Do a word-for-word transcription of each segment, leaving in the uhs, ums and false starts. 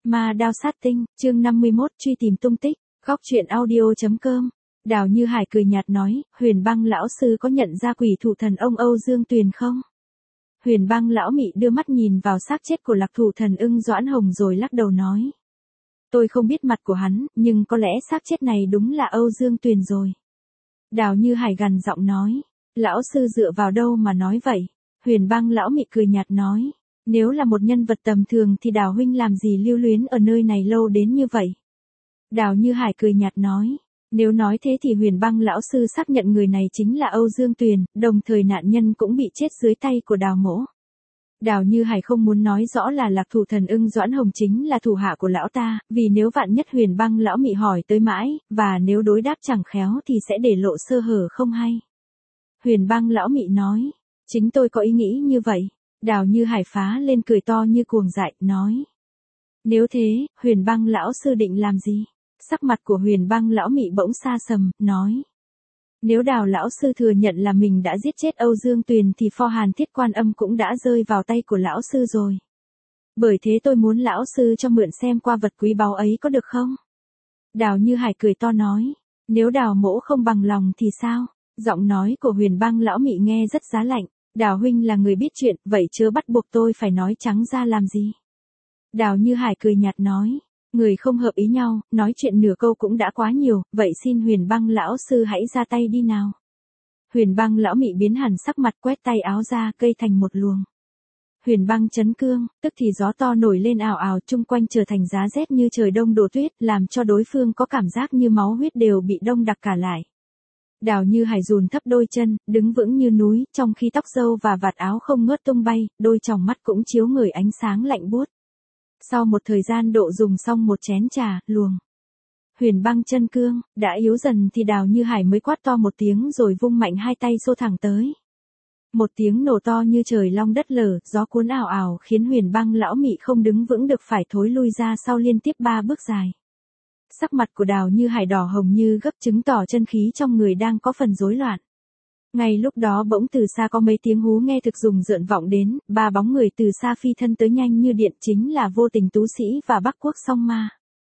Ma đao sát tinh, chương năm mươi mốt, truy tìm tung tích, góc truyện audio.com. Đào Như Hải cười nhạt nói, Huyền Băng lão sư có nhận ra quỷ thủ thần ông Âu Dương Tuyền không? Huyền Băng lão mị đưa mắt nhìn vào xác chết của lạc thủ thần ưng Doãn Hồng rồi lắc đầu nói. Tôi không biết mặt của hắn, nhưng có lẽ xác chết này đúng là Âu Dương Tuyền rồi. Đào Như Hải gằn giọng nói, lão sư dựa vào đâu mà nói vậy? Huyền Băng lão mị cười nhạt nói, nếu là một nhân vật tầm thường thì Đào huynh làm gì lưu luyến ở nơi này lâu đến như vậy? Đào Như Hải cười nhạt nói, nếu nói thế thì Huyền Băng lão sư xác nhận người này chính là Âu Dương Tuyền, đồng thời nạn nhân cũng bị chết dưới tay của Đào mỗ. Đào Như Hải không muốn nói rõ là lạc thủ thần ưng Doãn Hồng chính là thủ hạ của lão ta, vì nếu vạn nhất Huyền Băng lão mị hỏi tới mãi, và nếu đối đáp chẳng khéo thì sẽ để lộ sơ hở không hay. Huyền Băng lão mị nói, chính tôi có ý nghĩ như vậy. Đào Như Hải phá lên cười to như cuồng dại, nói. Nếu thế, Huyền Băng lão sư định làm gì? Sắc mặt của Huyền Băng lão mị bỗng xa sầm, nói. Nếu Đào lão sư thừa nhận là mình đã giết chết Âu Dương Tuyền thì pho Hàn Thiết Quan Âm cũng đã rơi vào tay của lão sư rồi. Bởi thế tôi muốn lão sư cho mượn xem qua vật quý báu ấy có được không? Đào Như Hải cười to nói. Nếu Đào mỗ không bằng lòng thì sao? Giọng nói của Huyền Băng lão mị nghe rất giá lạnh. Đào huynh là người biết chuyện, vậy chớ bắt buộc tôi phải nói trắng ra làm gì? Đào Như Hải cười nhạt nói, người không hợp ý nhau, nói chuyện nửa câu cũng đã quá nhiều, vậy xin Huyền Băng lão sư hãy ra tay đi nào. Huyền Băng lão mị biến hẳn sắc mặt, quét tay áo ra, cây thành một luồng. Huyền Băng chấn cương, tức thì gió to nổi lên ào ào, chung quanh trở thành giá rét như trời đông đổ tuyết, làm cho đối phương có cảm giác như máu huyết đều bị đông đặc cả lại. Đào Như Hải dùn thấp đôi chân, đứng vững như núi, trong khi tóc râu và vạt áo không ngớt tung bay, đôi tròng mắt cũng chiếu ngời ánh sáng lạnh buốt. Sau một thời gian độ dùng xong một chén trà, luồng Huyền Băng chân cương đã yếu dần thì Đào Như Hải mới quát to một tiếng rồi vung mạnh hai tay xô thẳng tới. Một tiếng nổ to như trời long đất lở, gió cuốn ào ào khiến Huyền Băng lão mị không đứng vững được phải thối lui ra sau liên tiếp ba bước dài. Sắc mặt của Đào Như Hải đỏ hồng như gấp, chứng tỏ chân khí trong người đang có phần rối loạn. Ngay lúc đó bỗng từ xa có mấy tiếng hú nghe thực rùng rợn vọng đến, ba bóng người từ xa phi thân tới nhanh như điện, chính là Vô Tình Tú Sĩ và Bắc Quốc Song Ma.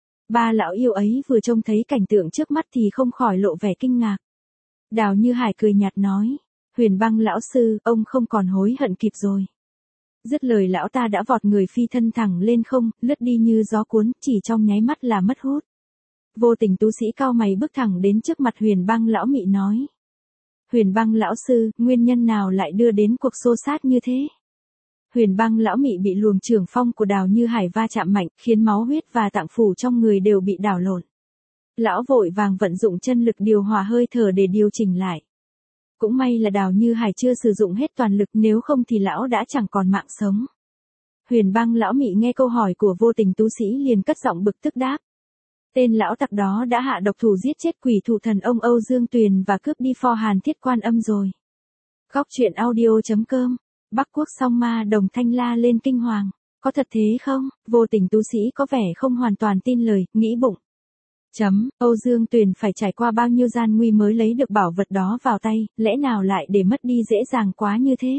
Ba lão yêu ấy vừa trông thấy cảnh tượng trước mắt thì không khỏi lộ vẻ kinh ngạc. Đào Như Hải cười nhạt nói, Huyền Băng lão sư, ông không còn hối hận kịp rồi. Dứt lời lão ta đã vọt người phi thân thẳng lên không, lướt đi như gió cuốn, chỉ trong nháy mắt là mất hút. Vô Tình Tú Sĩ cao mày bước thẳng đến trước mặt Huyền Băng lão mị nói. Huyền Băng lão sư, nguyên nhân nào lại đưa đến cuộc xô sát như thế? Huyền Băng lão mị bị luồng trường phong của Đào Như Hải va chạm mạnh, khiến máu huyết và tạng phủ trong người đều bị đảo lộn. Lão vội vàng vận dụng chân lực điều hòa hơi thở để điều chỉnh lại. Cũng may là Đào Như Hải chưa sử dụng hết toàn lực, nếu không thì lão đã chẳng còn mạng sống. Huyền Băng lão mị nghe câu hỏi của Vô Tình Tú Sĩ liền cất giọng bực tức đáp. Tên lão tặc đó đã hạ độc thủ giết chết quỷ thủ thần ông Âu Dương Tuyền và cướp đi pho Hàn Thiết Quan Âm rồi. Góc truyện audio.com. Bắc Quốc Song Ma đồng thanh la lên kinh hoàng. Có thật thế không? Vô Tình Tú Sĩ có vẻ không hoàn toàn tin lời, nghĩ bụng. Chấm, Âu Dương Tuyền phải trải qua bao nhiêu gian nguy mới lấy được bảo vật đó vào tay, lẽ nào lại để mất đi dễ dàng quá như thế?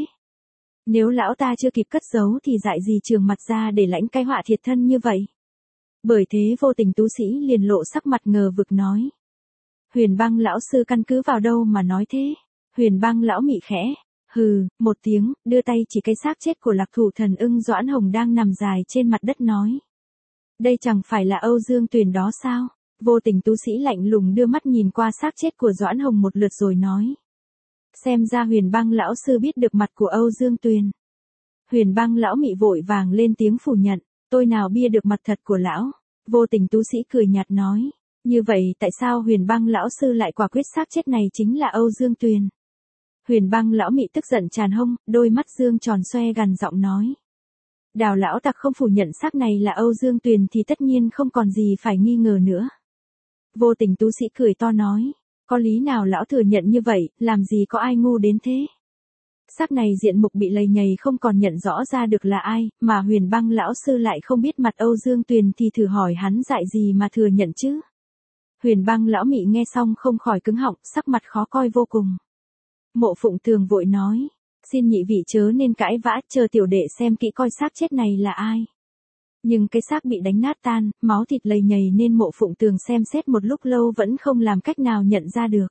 Nếu lão ta chưa kịp cất giấu thì dại gì trường mặt ra để lãnh cái họa thiệt thân như vậy? Bởi thế Vô Tình Tú Sĩ liền lộ sắc mặt ngờ vực nói. Huyền Băng lão sư căn cứ vào đâu mà nói thế? Huyền Băng lão mị khẽ, hừ, một tiếng, đưa tay chỉ cái xác chết của lạc thủ thần ưng Doãn Hồng đang nằm dài trên mặt đất nói. Đây chẳng phải là Âu Dương Tuyền đó sao? Vô Tình Tú Sĩ lạnh lùng đưa mắt nhìn qua xác chết của Doãn Hồng một lượt rồi nói. Xem ra Huyền Băng lão sư biết được mặt của Âu Dương Tuyền. Huyền Băng lão mị vội vàng lên tiếng phủ nhận. Tôi nào bia được mặt thật của lão. Vô Tình Tú Sĩ cười nhạt nói. Như vậy tại sao Huyền Băng lão sư lại quả quyết xác chết này chính là Âu Dương Tuyền? Huyền Băng lão mị tức giận tràn hông, đôi mắt dương tròn xoe gằn giọng nói. Đào lão tặc không phủ nhận xác này là Âu Dương Tuyền thì tất nhiên không còn gì phải nghi ngờ nữa. Vô Tình Tú Sĩ cười to nói. Có lý nào lão thừa nhận như vậy, làm gì có ai ngu đến thế? Xác này diện mục bị lầy nhầy không còn nhận rõ ra được là ai, mà Huyền Băng lão sư lại không biết mặt Âu Dương Tuyền thì thử hỏi hắn dại gì mà thừa nhận chứ. Huyền Băng lão mị nghe xong không khỏi cứng họng, sắc mặt khó coi vô cùng. Mộ Phụng Tường vội nói, xin nhị vị chớ nên cãi vã, chờ tiểu đệ xem kỹ coi xác chết này là ai. Nhưng cái xác bị đánh nát tan, máu thịt lầy nhầy nên Mộ Phụng Tường xem xét một lúc lâu vẫn không làm cách nào nhận ra được.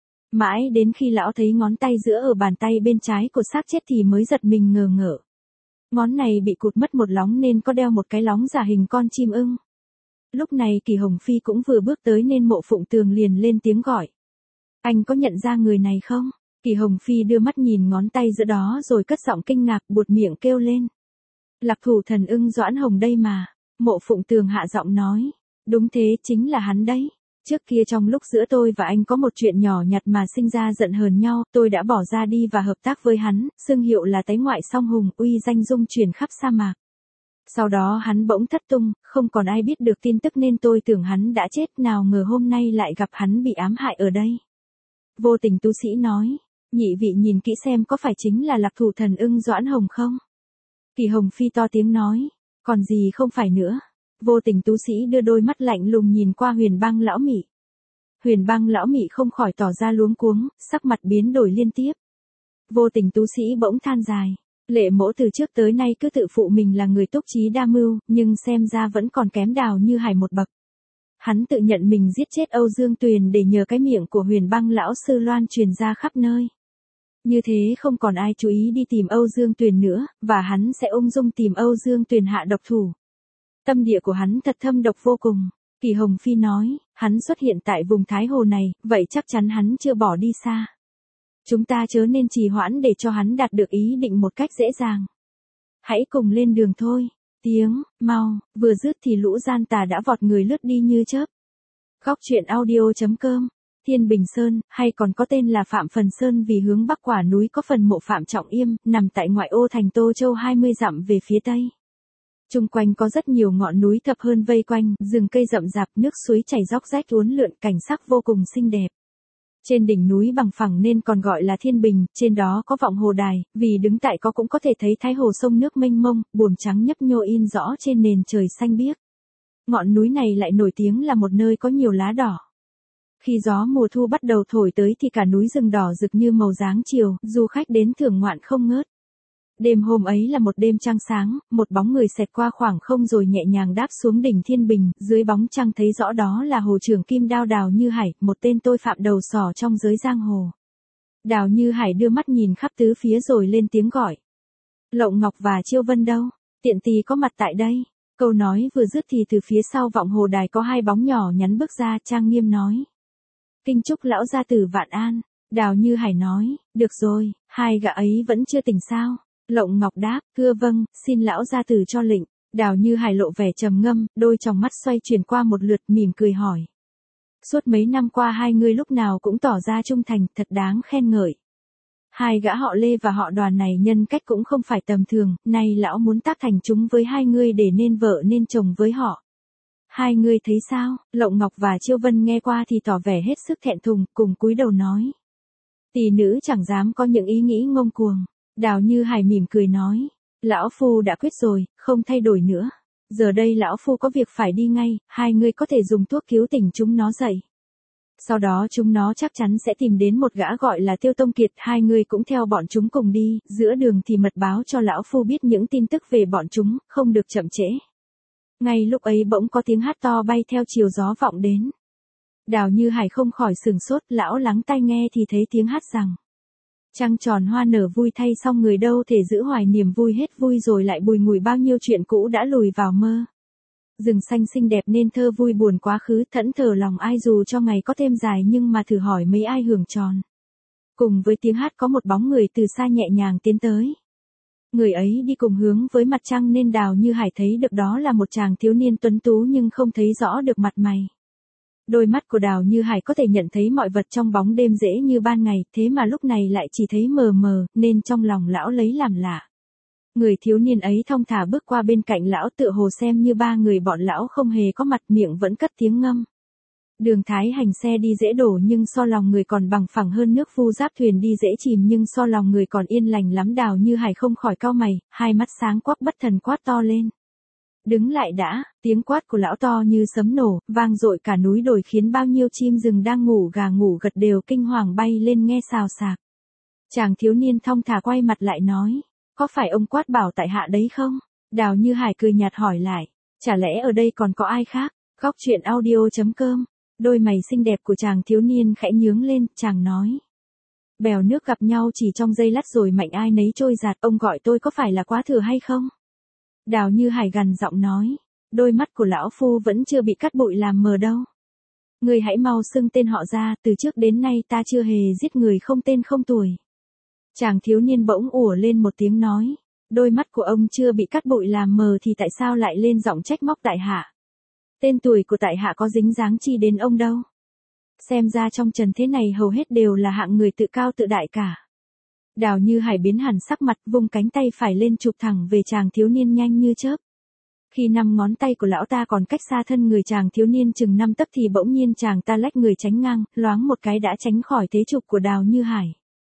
Mãi đến khi lão thấy ngón tay giữa ở bàn tay bên trái của xác chết thì mới giật mình ngờ ngợ. Ngón này bị cụt mất một lóng nên có đeo một cái lóng giả hình con chim ưng. Lúc này Kỳ Hồng Phi cũng vừa bước tới nên Mộ Phụng Tường liền lên tiếng gọi. Anh có nhận ra người này không? Kỳ Hồng Phi đưa mắt nhìn ngón tay giữa đó rồi cất giọng kinh ngạc buột miệng kêu lên. Lạc Thủ Thần Ưng Doãn Hồng đây mà. Mộ Phụng Tường hạ giọng nói. Đúng thế, chính là hắn đấy. Trước kia trong lúc giữa tôi và anh có một chuyện nhỏ nhặt mà sinh ra giận hờn nhau, tôi đã bỏ ra đi và hợp tác với hắn, xưng hiệu là Táy Ngoại Song Hùng, uy danh dung truyền khắp sa mạc. Sau đó hắn bỗng thất tung, không còn ai biết được tin tức nên tôi tưởng hắn đã chết, nào ngờ hôm nay lại gặp hắn bị ám hại ở đây. Vô Tình tu sĩ nói, nhị vị nhìn kỹ xem có phải chính là Lạc Thủ Thần Ưng Doãn Hồng không? Kỳ Hồng Phi to tiếng nói, còn gì không phải nữa. Vô Tình tu sĩ đưa đôi mắt lạnh lùng nhìn qua Huyền Băng lão Mị. Huyền Băng lão Mị không khỏi tỏ ra luống cuống, sắc mặt biến đổi liên tiếp. Vô Tình tu sĩ bỗng than dài, Lệ Mỗ từ trước tới nay cứ tự phụ mình là người túc trí đa mưu, nhưng xem ra vẫn còn kém Đào Như Hải một bậc. Hắn tự nhận mình giết chết Âu Dương Tuyền để nhờ cái miệng của Huyền Băng lão sư loan truyền ra khắp nơi. Như thế không còn ai chú ý đi tìm Âu Dương Tuyền nữa, và hắn sẽ ung dung tìm Âu Dương Tuyền hạ độc thủ. Tâm địa của hắn thật thâm độc vô cùng. Kỳ Hồng Phi nói, hắn xuất hiện tại vùng Thái Hồ này, vậy chắc chắn hắn chưa bỏ đi xa. Chúng ta chớ nên trì hoãn để cho hắn đạt được ý định một cách dễ dàng. Hãy cùng lên đường thôi. Tiếng, mau, vừa dứt thì lũ gian tà đã vọt người lướt đi như chớp. Góc truyện audio chấm com. Thiên Bình Sơn, hay còn có tên là Phạm Phần Sơn vì hướng bắc quả núi có phần mộ Phạm Trọng Yêm, nằm tại ngoại ô thành Tô Châu hai mươi dặm về phía tây. Trung quanh có rất nhiều ngọn núi thập hơn vây quanh, rừng cây rậm rạp, nước suối chảy róc rách uốn lượn, cảnh sắc vô cùng xinh đẹp. Trên đỉnh núi bằng phẳng nên còn gọi là Thiên Bình, trên đó có vọng hồ đài, vì đứng tại có cũng có thể thấy Thái Hồ sông nước mênh mông, buồm trắng nhấp nhô in rõ trên nền trời xanh biếc. Ngọn núi này lại nổi tiếng là một nơi có nhiều lá đỏ. Khi gió mùa thu bắt đầu thổi tới thì cả núi rừng đỏ rực như màu dáng chiều, du khách đến thưởng ngoạn không ngớt. Đêm hôm ấy là một đêm trăng sáng, một bóng người xẹt qua khoảng không rồi nhẹ nhàng đáp xuống đỉnh Thiên Bình, dưới bóng trăng thấy rõ đó là Hồ Trưởng Kim Đao Đào Như Hải, một tên tội phạm đầu sỏ trong giới giang hồ. Đào Như Hải đưa mắt nhìn khắp tứ phía rồi lên tiếng gọi. Lộng Ngọc và Chiêu Vân đâu? Tiện tì có mặt tại đây. Câu nói vừa dứt thì từ phía sau vọng hồ đài có hai bóng nhỏ nhắn bước ra, trang nghiêm nói. Kinh chúc lão gia tử vạn an. Đào Như Hải nói, được rồi, hai gã ấy vẫn chưa tỉnh sao? Lộng Ngọc đáp, thưa vâng, xin lão gia tử cho lệnh. Đào Như Hải lộ vẻ trầm ngâm, đôi tròng mắt xoay chuyển qua một lượt, mỉm cười hỏi. Suốt mấy năm qua hai người lúc nào cũng tỏ ra trung thành, thật đáng khen ngợi. Hai gã họ Lê và họ Đoàn này nhân cách cũng không phải tầm thường, nay lão muốn tác thành chúng với hai người để nên vợ nên chồng với họ. Hai người thấy sao? Lộng Ngọc và Chiêu Vân nghe qua thì tỏ vẻ hết sức thẹn thùng, cùng cúi đầu nói. Tỷ nữ chẳng dám có những ý nghĩ ngông cuồng. Đào Như Hải mỉm cười nói, lão phu đã quyết rồi, không thay đổi nữa. Giờ đây lão phu có việc phải đi ngay, hai người có thể dùng thuốc cứu tỉnh chúng nó dậy. Sau đó chúng nó chắc chắn sẽ tìm đến một gã gọi là Tiêu Tông Kiệt, hai người cũng theo bọn chúng cùng đi, giữa đường thì mật báo cho lão phu biết những tin tức về bọn chúng, không được chậm trễ. Ngay lúc ấy bỗng có tiếng hát to bay theo chiều gió vọng đến. Đào Như Hải không khỏi sừng sốt, lão lắng tai nghe thì thấy tiếng hát rằng. Trăng tròn hoa nở vui thay xong người đâu thể giữ hoài niềm vui hết vui rồi lại bùi ngùi bao nhiêu chuyện cũ đã lùi vào mơ. Rừng xanh xinh đẹp nên thơ vui buồn quá khứ thẫn thờ lòng ai dù cho ngày có thêm dài nhưng mà thử hỏi mấy ai hưởng tròn. Cùng với tiếng hát có một bóng người từ xa nhẹ nhàng tiến tới. Người ấy đi cùng hướng với mặt trăng nên Đào Như Hải thấy được đó là một chàng thiếu niên tuấn tú nhưng không thấy rõ được mặt mày. Đôi mắt của Đào Như Hải có thể nhận thấy mọi vật trong bóng đêm dễ như ban ngày, thế mà lúc này lại chỉ thấy mờ mờ, nên trong lòng lão lấy làm lạ. Người thiếu niên ấy thong thả bước qua bên cạnh lão tựa hồ xem như ba người bọn lão không hề có mặt, miệng vẫn cất tiếng ngâm. Đường Thái Hành xe đi dễ đổ nhưng so lòng người còn bằng phẳng hơn nước Vu Giáp thuyền đi dễ chìm nhưng so lòng người còn yên lành lắm. Đào Như Hải không khỏi cau mày, hai mắt sáng quắc bất thần quát to lên. Đứng lại đã, tiếng quát của lão to như sấm nổ, vang dội cả núi đồi khiến bao nhiêu chim rừng đang ngủ gà ngủ gật đều kinh hoàng bay lên nghe xào xạc. Chàng thiếu niên thong thả quay mặt lại nói, có phải ông quát bảo tại hạ đấy không? Đào Như Hải cười nhạt hỏi lại, Chả lẽ ở đây còn có ai khác? Góc chuyện audio chấm com. Đôi mày xinh đẹp của chàng thiếu niên khẽ nhướng lên, chàng nói. Bèo nước gặp nhau chỉ trong giây lát rồi mạnh ai nấy trôi giạt, ông gọi tôi có phải là quá thừa hay không? Đào Như Hải gằn giọng nói. Đôi mắt của lão phu vẫn chưa bị cắt bụi làm mờ đâu. Người hãy mau xưng tên họ ra, từ trước đến nay ta chưa hề giết người không tên không tuổi. Chàng thiếu niên bỗng ủa lên một tiếng nói. Đôi mắt của ông chưa bị cắt bụi làm mờ thì tại sao lại lên giọng trách móc tại hạ? Tên tuổi của tại hạ có dính dáng chi đến ông đâu. Xem ra trong trần thế này hầu hết đều là hạng người tự cao tự đại cả. Đào Như Hải biến hẳn sắc mặt, vung cánh tay phải lên chụp thẳng về chàng thiếu niên nhanh như chớp. Khi năm ngón tay của lão ta còn cách xa thân người chàng thiếu niên chừng năm tấc thì bỗng nhiên chàng ta lách người tránh ngang, loáng một cái đã tránh khỏi thế chụp của Đào Như Hải.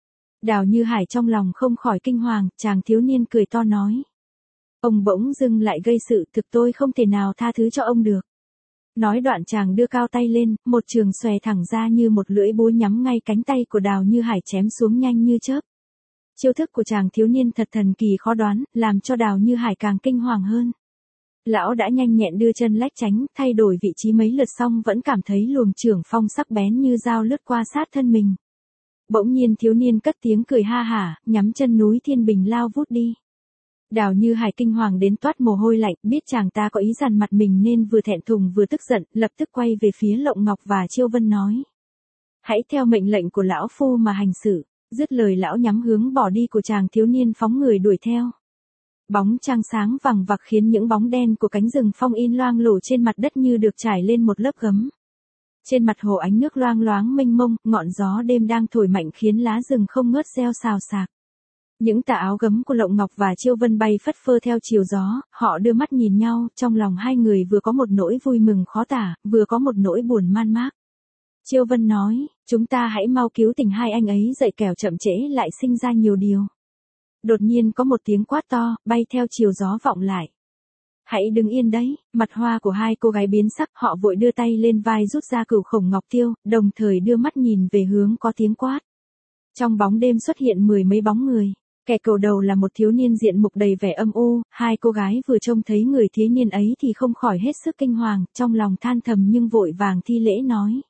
Đào Như Hải trong lòng không khỏi kinh hoàng, chàng thiếu niên cười to nói. Ông bỗng dưng lại gây sự, thực tôi không thể nào tha thứ cho ông được. Nói đoạn chàng đưa cao tay lên, một trường xòe thẳng ra như một lưỡi búa nhắm ngay cánh tay của Đào Như Hải chém xuống nhanh như chớp. Chiêu thức của chàng thiếu niên thật thần kỳ khó đoán, làm cho Đào Như Hải càng kinh hoàng hơn. Lão đã nhanh nhẹn đưa chân lách tránh, thay đổi vị trí mấy lượt xong vẫn cảm thấy luồng chưởng phong sắc bén như dao lướt qua sát thân mình. Bỗng nhiên thiếu niên cất tiếng cười ha hả, nhắm chân núi Thiên Bình lao vút đi. Đào Như Hải kinh hoàng đến toát mồ hôi lạnh, biết chàng ta có ý dằn mặt mình nên vừa thẹn thùng vừa tức giận, lập tức quay về phía Lộng Ngọc và Chiêu Vân nói. Hãy theo mệnh lệnh của lão phu mà hành xử. Dứt lời lão nhắm hướng bỏ đi của chàng thiếu niên phóng người đuổi theo. Bóng trăng sáng vằng vặc khiến những bóng đen của cánh rừng phong in loang lổ trên mặt đất như được trải lên một lớp gấm. Trên mặt hồ ánh nước loang loáng mênh mông, ngọn gió đêm đang thổi mạnh khiến lá rừng không ngớt reo xào xạc. Những tà áo gấm của Lộng Ngọc và Chiêu Vân bay phất phơ theo chiều gió, họ đưa mắt nhìn nhau, trong lòng hai người vừa có một nỗi vui mừng khó tả, vừa có một nỗi buồn man mác. Chiêu Vân nói, chúng ta hãy mau cứu tình hai anh ấy dậy kẻo chậm trễ lại sinh ra nhiều điều. Đột nhiên có một tiếng quát to, bay theo chiều gió vọng lại. Hãy đứng yên đấy, mặt hoa của hai cô gái biến sắc, họ vội đưa tay lên vai rút ra cửu khổng ngọc tiêu, đồng thời đưa mắt nhìn về hướng có tiếng quát. Trong bóng đêm xuất hiện mười mấy bóng người. Kẻ cầu đầu là một thiếu niên diện mục đầy vẻ âm u, hai cô gái vừa trông thấy người thiếu niên ấy thì không khỏi hết sức kinh hoàng, trong lòng than thầm nhưng vội vàng thi lễ nói.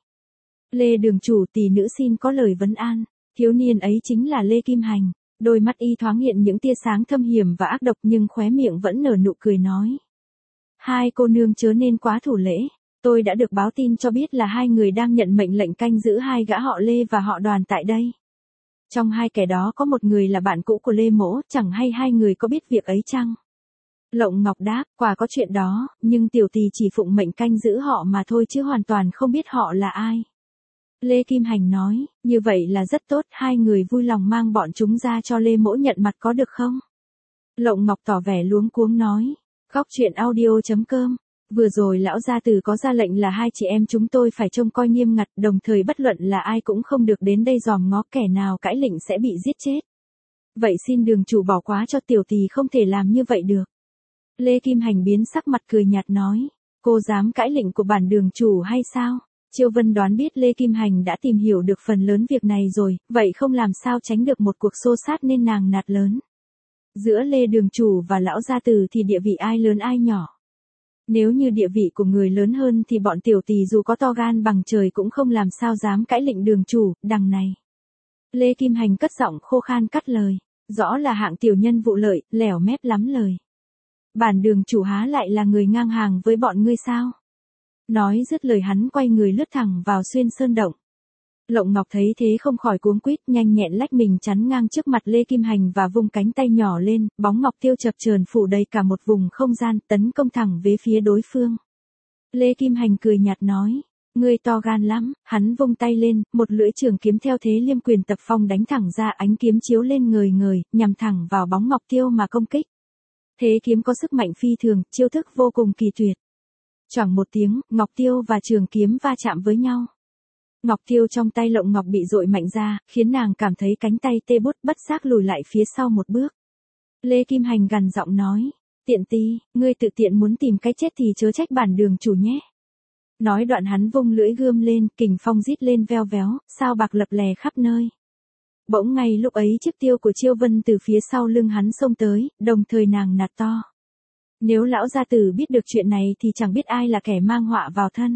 Lê đường chủ tỷ nữ xin có lời vấn an. Thiếu niên ấy chính là Lê Kim Hành. Đôi mắt y thoáng hiện những tia sáng thâm hiểm và ác độc nhưng khóe miệng vẫn nở nụ cười nói. Hai cô nương chớ nên quá thủ lễ. Tôi đã được báo tin cho biết là hai người đang nhận mệnh lệnh canh giữ hai gã họ Lê và họ Đoàn tại đây. Trong hai kẻ đó có một người là bạn cũ của Lê Mỗ, chẳng hay hai người có biết việc ấy chăng? Lộng Ngọc đáp, quả có chuyện đó, nhưng tiểu tỳ chỉ phụng mệnh canh giữ họ mà thôi chứ hoàn toàn không biết họ là ai. Lê Kim Hành nói, như vậy là rất tốt, hai người vui lòng mang bọn chúng ra cho Lê Mỗ nhận mặt có được không? Lộng Ngọc tỏ vẻ luống cuống nói, góc chuyện audio chấm com. Vừa rồi lão gia tử có ra lệnh là hai chị em chúng tôi phải trông coi nghiêm ngặt, đồng thời bất luận là ai cũng không được đến đây dòm ngó, kẻ nào cãi lệnh sẽ bị giết chết. Vậy xin đường chủ bỏ quá cho tiểu tỳ không thể làm như vậy được. Lê Kim Hành biến sắc mặt cười nhạt nói, cô dám cãi lệnh của bản đường chủ hay sao? Chiêu Vân đoán biết Lê Kim Hành đã tìm hiểu được phần lớn việc này rồi, vậy không làm sao tránh được một cuộc xô xát nên nàng nạt lớn. Giữa Lê đường chủ và lão gia tử thì địa vị ai lớn ai nhỏ? Nếu như địa vị của người lớn hơn thì bọn tiểu tỳ dù có to gan bằng trời cũng không làm sao dám cãi lệnh đường chủ, đằng này. Lê Kim Hành cất giọng khô khan cắt lời, rõ là hạng tiểu nhân vụ lợi, lẻo mép lắm lời. Bản đường chủ há lại là người ngang hàng với bọn ngươi sao? Nói dứt lời hắn quay người lướt thẳng vào xuyên sơn động. Lộng Ngọc thấy thế không khỏi cuống quýt, nhanh nhẹn lách mình chắn ngang trước mặt Lê Kim Hành và vung cánh tay nhỏ lên, bóng ngọc tiêu chập chờn phủ đầy cả một vùng không gian, tấn công thẳng về phía đối phương. Lê Kim Hành cười nhạt nói, ngươi to gan lắm, hắn vung tay lên, một lưỡi trường kiếm theo thế liêm quyền tập phong đánh thẳng ra, ánh kiếm chiếu lên ngời ngời, nhằm thẳng vào bóng ngọc tiêu mà công kích. Thế kiếm có sức mạnh phi thường, chiêu thức vô cùng kỳ tuyệt. Choảng một tiếng, ngọc tiêu và trường kiếm va chạm với nhau. Ngọc tiêu trong tay Lộng Ngọc bị dội mạnh ra, khiến nàng cảm thấy cánh tay tê bút, bất giác lùi lại phía sau một bước. Lê Kim Hành gằn giọng nói, tiện ti, ngươi tự tiện muốn tìm cái chết thì chớ trách bản đường chủ nhé. Nói đoạn hắn vung lưỡi gươm lên, kình phong rít lên veo véo, sao bạc lập lè khắp nơi. Bỗng ngay lúc ấy chiếc tiêu của Chiêu Vân từ phía sau lưng hắn xông tới, đồng thời nàng nạt to. Nếu lão gia tử biết được chuyện này thì chẳng biết ai là kẻ mang họa vào thân.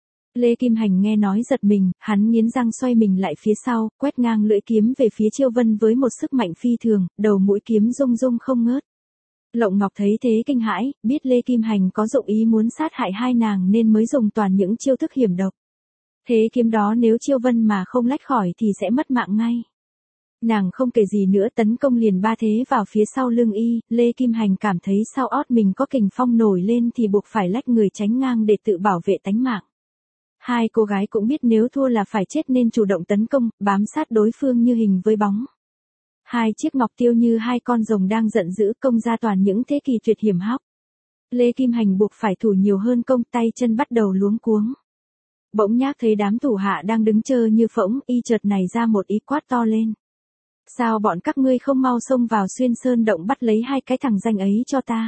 Lê Kim Hành nghe nói giật mình, hắn nghiến răng xoay mình lại phía sau, quét ngang lưỡi kiếm về phía Chiêu Vân với một sức mạnh phi thường, đầu mũi kiếm rung rung không ngớt. Lộng Ngọc thấy thế kinh hãi, biết Lê Kim Hành có dụng ý muốn sát hại hai nàng nên mới dùng toàn những chiêu thức hiểm độc. Thế kiếm đó nếu Chiêu Vân mà không lách khỏi thì sẽ mất mạng ngay. Nàng không kể gì nữa tấn công liền ba thế vào phía sau lưng y, Lê Kim Hành cảm thấy sau ót mình có kình phong nổi lên thì buộc phải lách người tránh ngang để tự bảo vệ tánh mạng. Hai cô gái cũng biết nếu thua là phải chết nên chủ động tấn công, bám sát đối phương như hình với bóng. Hai chiếc ngọc tiêu như hai con rồng đang giận dữ công ra toàn những thế kỳ tuyệt hiểm hóc. Lê Kim Hành buộc phải thủ nhiều hơn công, tay chân bắt đầu luống cuống. Bỗng Nhác thấy đám thủ hạ đang đứng chờ như phỗng, y chợt nảy ra một ý quát to lên. Sao bọn các ngươi không mau xông vào xuyên sơn động bắt lấy hai cái thằng danh ấy cho ta?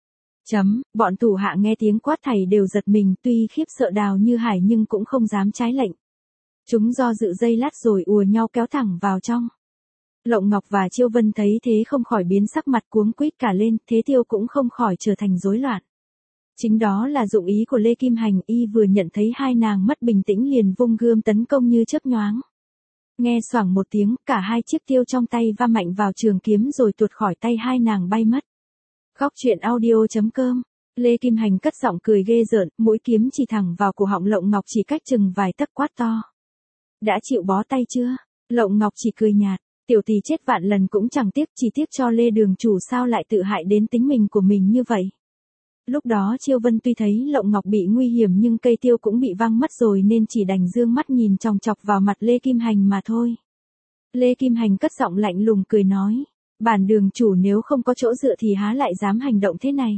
Chấm, bọn thủ hạ nghe tiếng quát thảy đều giật mình, tuy khiếp sợ Đào Như Hải nhưng cũng không dám trái lệnh. Chúng do dự giây lát rồi ùa nhau kéo thẳng vào trong. Lộng Ngọc và Chiêu Vân thấy thế không khỏi biến sắc mặt cuống quýt cả lên, thế Tiêu cũng không khỏi trở thành rối loạn. Chính đó là dụng ý của Lê Kim Hành, y vừa nhận thấy hai nàng mất bình tĩnh liền vung gươm tấn công như chớp nhoáng. Nghe xoảng một tiếng, cả hai chiếc tiêu trong tay va mạnh vào trường kiếm rồi tuột khỏi tay hai nàng bay mất. Góc truyện audio chấm com. Lê Kim Hành cất giọng cười ghê rợn, mũi kiếm chỉ thẳng vào cổ họng Lộng Ngọc chỉ cách chừng vài tấc quát to. Đã chịu bó tay chưa? Lộng Ngọc chỉ cười nhạt, tiểu tỷ chết vạn lần cũng chẳng tiếc, chỉ tiếc cho Lê đường chủ sao lại tự hại đến tính mình của mình như vậy. Lúc đó Chiêu Vân tuy thấy Lộng Ngọc bị nguy hiểm nhưng cây tiêu cũng bị văng mất rồi nên chỉ đành dương mắt nhìn chòng chọc vào mặt Lê Kim Hành mà thôi. Lê Kim Hành cất giọng lạnh lùng cười nói, bản đường chủ nếu không có chỗ dựa thì há lại dám hành động thế này.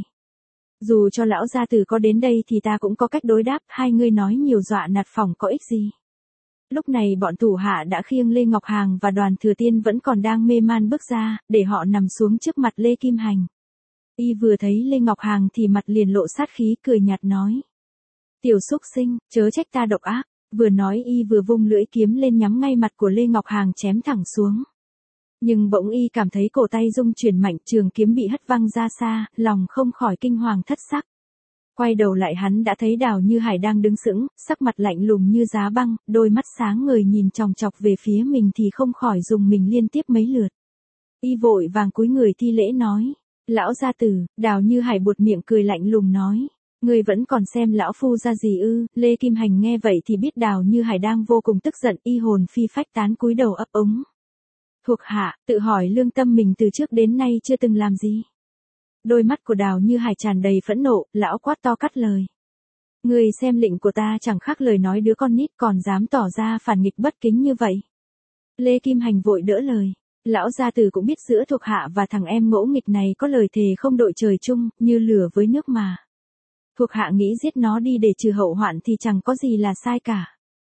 Dù cho lão gia tử có đến đây thì ta cũng có cách đối đáp, hai ngươi nói nhiều dọa nạt phỏng có ích gì. Lúc này bọn thủ hạ đã khiêng Lê Ngọc Hàng và Đoàn Thừa Tiên vẫn còn đang mê man bước ra, để họ nằm xuống trước mặt Lê Kim Hành. Y vừa thấy Lê Ngọc Hàng thì mặt liền lộ sát khí cười nhạt nói. Tiểu xúc sinh, chớ trách ta độc ác, vừa nói y vừa vung lưỡi kiếm lên nhắm ngay mặt của Lê Ngọc Hàng chém thẳng xuống. Nhưng bỗng y cảm thấy cổ tay rung chuyển mạnh, trường kiếm bị hất văng ra xa, lòng không khỏi kinh hoàng thất sắc. Quay đầu lại hắn đã thấy Đào Như Hải đang đứng sững, sắc mặt lạnh lùng như giá băng, đôi mắt sáng ngời nhìn chòng chọc về phía mình thì không khỏi dùng mình liên tiếp mấy lượt. Y vội vàng cúi người thi lễ nói. Lão gia tử, Đào Như Hải buột miệng cười lạnh lùng nói. Ngươi vẫn còn xem lão phu ra gì ư? Lê Kim Hành nghe vậy thì biết Đào Như Hải đang vô cùng tức giận, y hồn phi phách tán cúi đầu ấp úng. Thuộc hạ, tự hỏi lương tâm mình từ trước đến nay chưa từng làm gì. Đôi mắt của Đào Như Hải tràn đầy phẫn nộ, lão quát to cắt lời. Ngươi xem lệnh của ta chẳng khác lời nói đứa con nít còn dám tỏ ra phản nghịch bất kính như vậy. Lê Kim Hành vội đỡ lời. Lão gia tử cũng biết giữa thuộc hạ và thằng em ngỗ nghịch này có lời thề không đội trời chung, như lửa với nước mà. Thuộc hạ nghĩ giết nó đi để trừ hậu hoạn thì chẳng có gì là sai cả.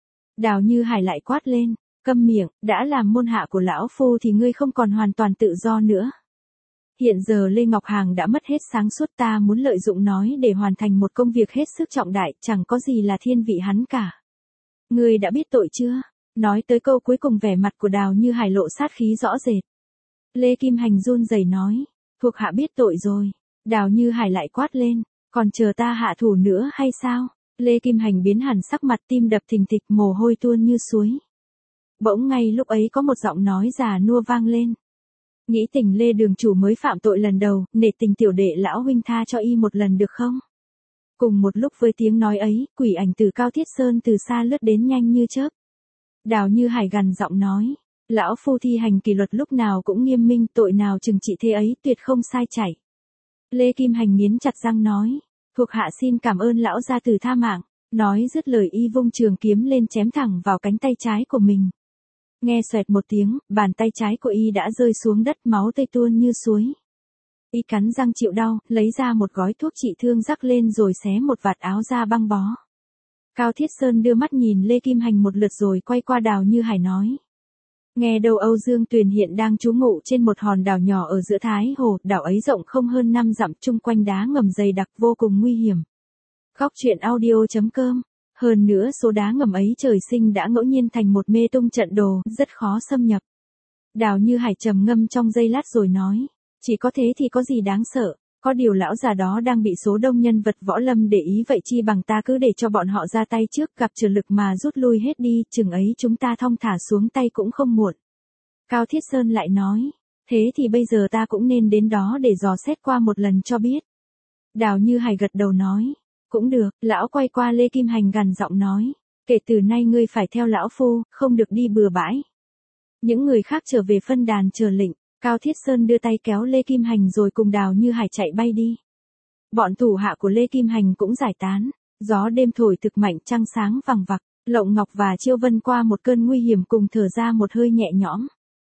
Đào Như Hải lại quát lên, câm miệng, đã làm môn hạ của lão phu thì ngươi không còn hoàn toàn tự do nữa. Hiện giờ Lê Ngọc Hàng đã mất hết sáng suốt, ta muốn lợi dụng nói để hoàn thành một công việc hết sức trọng đại, chẳng có gì là thiên vị hắn cả. Ngươi đã biết tội chưa? Nói tới câu cuối cùng vẻ mặt của Đào Như Hải lộ sát khí rõ rệt. Lê Kim Hành run rẩy nói, thuộc hạ biết tội rồi. Đào Như Hải lại quát lên, còn chờ ta hạ thủ nữa hay sao? Lê Kim Hành biến hẳn sắc mặt, tim đập thình thịch, mồ hôi tuôn như suối. Bỗng ngay lúc ấy có một giọng nói già nua vang lên. Nghĩ tình Lê đường chủ mới phạm tội lần đầu, nể tình tiểu đệ lão huynh tha cho y một lần được không? Cùng một lúc với tiếng nói ấy, quỷ ảnh từ Cao Thiết Sơn từ xa lướt đến nhanh như chớp. Đào Như Hải gằn giọng nói, lão phu thi hành kỷ luật lúc nào cũng nghiêm minh, tội nào trừng trị thế ấy tuyệt không sai chảy. Lê Kim Hành nghiến chặt răng nói, thuộc hạ xin cảm ơn lão gia tử tha mạng. Nói dứt lời y vung trường kiếm lên chém thẳng vào cánh tay trái của mình. Nghe xoẹt một tiếng, bàn tay trái của y đã rơi xuống đất, máu tươi tuôn như suối. Y cắn răng chịu đau, lấy ra một gói thuốc trị thương rắc lên rồi xé một vạt áo ra băng bó. Cao Thiết Sơn đưa mắt nhìn Lê Kim Hành một lượt rồi quay qua Đào Như Hải nói. Nghe đầu Âu Dương Tuyền hiện đang trú ngụ trên một hòn đảo nhỏ ở giữa Thái Hồ, đảo ấy rộng không hơn năm dặm, chung quanh đá ngầm dày đặc vô cùng nguy hiểm. Góc truyện audio chấm com. Hơn nữa số đá ngầm ấy trời sinh đã ngẫu nhiên thành một mê tung trận đồ, rất khó xâm nhập. Đào Như Hải trầm ngâm trong giây lát rồi nói, chỉ có thế thì có gì đáng sợ, Có điều lão già đó đang bị số đông nhân vật võ lâm để ý, vậy chi bằng ta cứ để cho bọn họ ra tay trước, gặp trở lực mà rút lui hết đi, chừng ấy chúng ta thong thả xuống tay cũng không muộn. Cao Thiết Sơn lại nói, thế thì bây giờ ta cũng nên đến đó để dò xét qua một lần cho biết. Đào Như Hải gật đầu nói, cũng được. Lão quay qua Lê Kim Hành gằn giọng nói, kể từ nay ngươi phải theo lão phu, không được đi bừa bãi. Những người khác trở về phân đàn chờ lệnh. Cao Thiết Sơn đưa tay kéo Lê Kim Hành rồi cùng Đào Như Hải chạy bay đi. Bọn thủ hạ của Lê Kim Hành cũng giải tán. Gió đêm thổi thực mạnh, trăng sáng vằng vặc. Lộng Ngọc và Chiêu Vân qua một cơn nguy hiểm cùng thở ra một hơi nhẹ nhõm.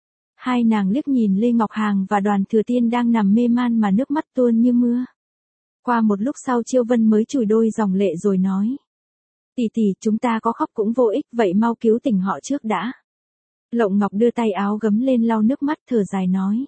Hai nàng liếc nhìn Lê Ngọc Hàng và Đoàn Thừa Tiên đang nằm mê man mà nước mắt tuôn như mưa. Qua một lúc sau Chiêu Vân mới chùi đôi dòng lệ rồi nói, tỷ tỷ, chúng ta có khóc cũng vô ích, vậy mau cứu tỉnh họ trước đã. Lộng Ngọc đưa tay áo gấm lên lau nước mắt, thở dài nói.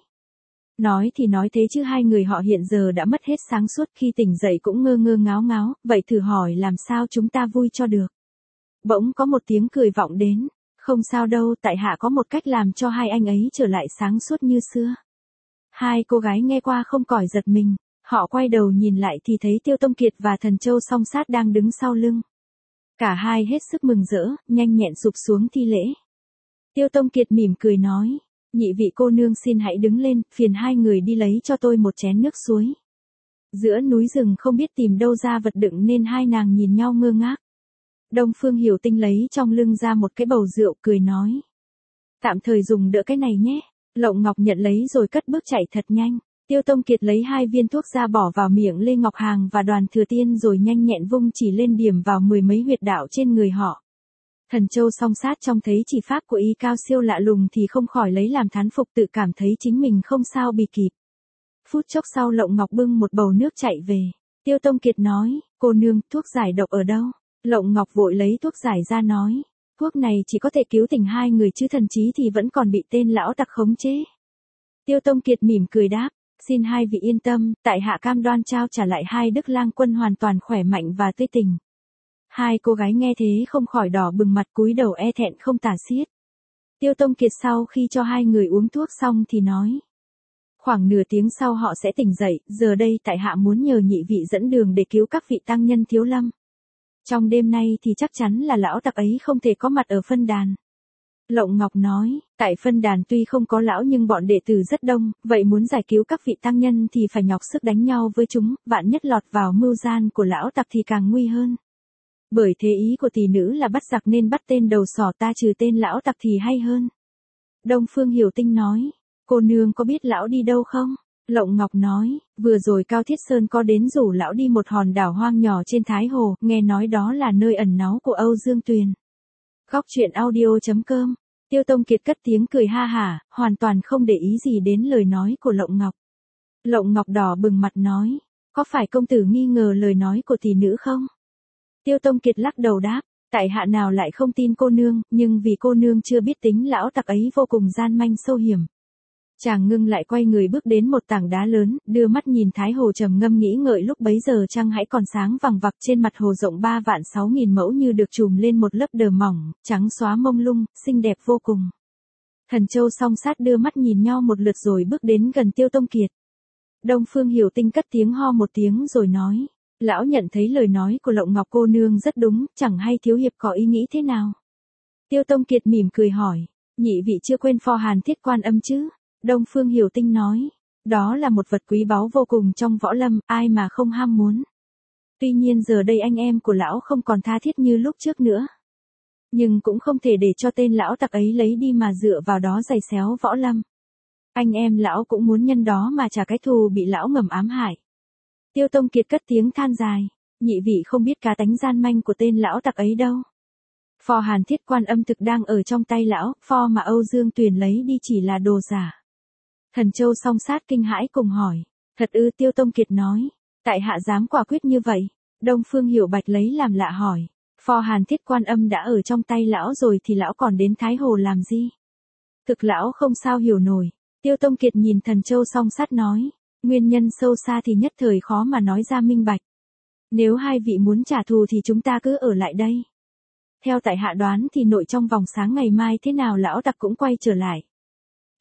Nói thì nói thế chứ hai người họ hiện giờ đã mất hết sáng suốt, khi tỉnh dậy cũng ngơ ngơ ngáo ngáo, vậy thử hỏi làm sao chúng ta vui cho được. Bỗng có một tiếng cười vọng đến, không sao đâu, tại hạ có một cách làm cho hai anh ấy trở lại sáng suốt như xưa. Hai cô gái nghe qua không khỏi giật mình, họ quay đầu nhìn lại thì thấy Tiêu Tông Kiệt và Thần Châu Song Sát đang đứng sau lưng. Cả hai hết sức mừng rỡ, nhanh nhẹn sụp xuống thi lễ. Tiêu Tông Kiệt mỉm cười nói, nhị vị cô nương xin hãy đứng lên, phiền hai người đi lấy cho tôi một chén nước suối. Giữa núi rừng không biết tìm đâu ra vật đựng nên hai nàng nhìn nhau ngơ ngác. Đông Phương Hiểu Tinh lấy trong lưng ra một cái bầu rượu, cười nói, tạm thời dùng đỡ cái này nhé. Lộng Ngọc nhận lấy rồi cất bước chạy thật nhanh. Tiêu Tông Kiệt lấy hai viên thuốc ra bỏ vào miệng Lê Ngọc Hàng và Đoàn Thừa Tiên rồi nhanh nhẹn vung chỉ lên điểm vào mười mấy huyệt đạo trên người họ. Thần Châu Song Sát trông thấy chỉ pháp của y cao siêu lạ lùng thì không khỏi lấy làm thán phục, tự cảm thấy chính mình không sao bì kịp. Phút chốc sau Lộng Ngọc bưng một bầu nước chạy về. Tiêu Tông Kiệt nói, cô nương, thuốc giải độc ở đâu? Lộng Ngọc vội lấy thuốc giải ra nói, thuốc này chỉ có thể cứu tỉnh hai người chứ thần trí thì vẫn còn bị tên lão tặc khống chế. Tiêu Tông Kiệt mỉm cười đáp, xin hai vị yên tâm, tại hạ cam đoan trao trả lại hai đức lang quân hoàn toàn khỏe mạnh và tươi tỉnh. Hai cô gái nghe thế không khỏi đỏ bừng mặt, cúi đầu e thẹn không tả xiết. Tiêu Tông Kiệt sau khi cho hai người uống thuốc xong thì nói, khoảng nửa tiếng sau họ sẽ tỉnh dậy, giờ đây tại hạ muốn nhờ nhị vị dẫn đường để cứu các vị tăng nhân thiếu lâm. Trong đêm nay thì chắc chắn là lão tặc ấy không thể có mặt ở phân đàn. Lộng Ngọc nói, tại phân đàn tuy không có lão nhưng bọn đệ tử rất đông, vậy muốn giải cứu các vị tăng nhân thì phải nhọc sức đánh nhau với chúng, vạn nhất lọt vào mưu gian của lão tặc thì càng nguy hơn. Bởi thế ý của tỷ nữ là bắt giặc nên bắt tên đầu sỏ, ta trừ tên lão tặc thì hay hơn. Đông Phương Hiểu Tinh nói, cô nương có biết lão đi đâu không? Lộng Ngọc nói, vừa rồi Cao Thiết Sơn có đến rủ lão đi một hòn đảo hoang nhỏ trên Thái Hồ, nghe nói đó là nơi ẩn náu của Âu Dương Tuyền. Góc truyện audio chấm com. Tiêu Tông Kiệt cất tiếng cười ha hả, hoàn toàn không để ý gì đến lời nói của Lộng Ngọc. Lộng Ngọc đỏ bừng mặt nói, có phải công tử nghi ngờ lời nói của tỷ nữ không? Tiêu Tông Kiệt lắc đầu đáp, tại hạ nào lại không tin cô nương, nhưng vì cô nương chưa biết tính lão tặc ấy vô cùng gian manh sâu hiểm. Chàng ngưng lại quay người bước đến một tảng đá lớn, đưa mắt nhìn Thái Hồ trầm ngâm nghĩ ngợi, lúc bấy giờ trăng hãy còn sáng vằng vặc, trên mặt hồ rộng ba vạn sáu nghìn mẫu như được trùm lên một lớp đờ mỏng, trắng xóa mông lung, xinh đẹp vô cùng. Thần Châu Song Sát đưa mắt nhìn nhau một lượt rồi bước đến gần Tiêu Tông Kiệt. Đông Phương Hiểu Tinh cất tiếng ho một tiếng rồi nói, lão nhận thấy lời nói của Lộng Ngọc cô nương rất đúng, chẳng hay thiếu hiệp có ý nghĩ thế nào? Tiêu Tông Kiệt mỉm cười hỏi, nhị vị chưa quên pho Hàn Thiết Quan Âm chứ? Đông Phương Hiểu Tinh nói, đó là một vật quý báu vô cùng trong võ lâm, ai mà không ham muốn. Tuy nhiên giờ đây anh em của lão không còn tha thiết như lúc trước nữa. Nhưng cũng không thể để cho tên lão tặc ấy lấy đi mà dựa vào đó giày xéo võ lâm. Anh em lão cũng muốn nhân đó mà trả cái thù bị lão ngầm ám hại. Tiêu Tông Kiệt cất tiếng than dài, nhị vị không biết cá tánh gian manh của tên lão tặc ấy đâu. Pho Hàn Thiết Quan Âm thực đang ở trong tay lão, pho mà Âu Dương Tuyền lấy đi chỉ là đồ giả. Thần Châu Song Sát kinh hãi cùng hỏi, thật ư? Tiêu Tông Kiệt nói, tại hạ dám quả quyết như vậy. Đông Phương Hiểu Bạch lấy làm lạ hỏi, pho Hàn Thiết Quan Âm đã ở trong tay lão rồi thì lão còn đến Thái Hồ làm gì? Thực lão không sao hiểu nổi. Tiêu Tông Kiệt nhìn Thần Châu Song Sát nói, nguyên nhân sâu xa thì nhất thời khó mà nói ra minh bạch. Nếu hai vị muốn trả thù thì chúng ta cứ ở lại đây. Theo tại hạ đoán thì nội trong vòng sáng ngày mai thế nào lão tặc cũng quay trở lại.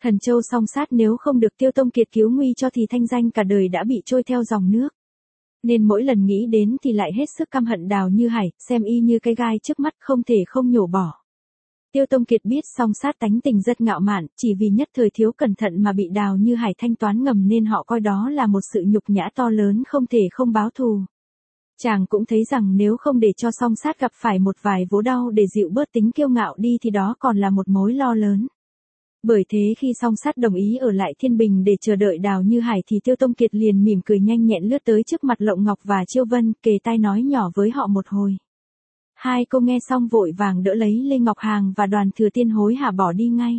Thần Châu song sát nếu không được Tiêu Tông Kiệt cứu nguy cho thì thanh danh cả đời đã bị trôi theo dòng nước. Nên mỗi lần nghĩ đến thì lại hết sức căm hận Đào Như Hải, xem y như cái gai trước mắt không thể không nhổ bỏ. Tiêu Tông Kiệt biết song sát tánh tình rất ngạo mạn, chỉ vì nhất thời thiếu cẩn thận mà bị Đào Như Hải thanh toán ngầm nên họ coi đó là một sự nhục nhã to lớn không thể không báo thù. Chàng cũng thấy rằng nếu không để cho song sát gặp phải một vài vố đau để dịu bớt tính kiêu ngạo đi thì đó còn là một mối lo lớn. Bởi thế khi song sát đồng ý ở lại Thiên Bình để chờ đợi Đào Như Hải thì Tiêu Tông Kiệt liền mỉm cười nhanh nhẹn lướt tới trước mặt Lộng Ngọc và Chiêu Vân, kề tai nói nhỏ với họ một hồi. Hai cô nghe xong vội vàng đỡ lấy Lê Ngọc Hàng và Đoàn Thừa Tiên hối hả bỏ đi ngay.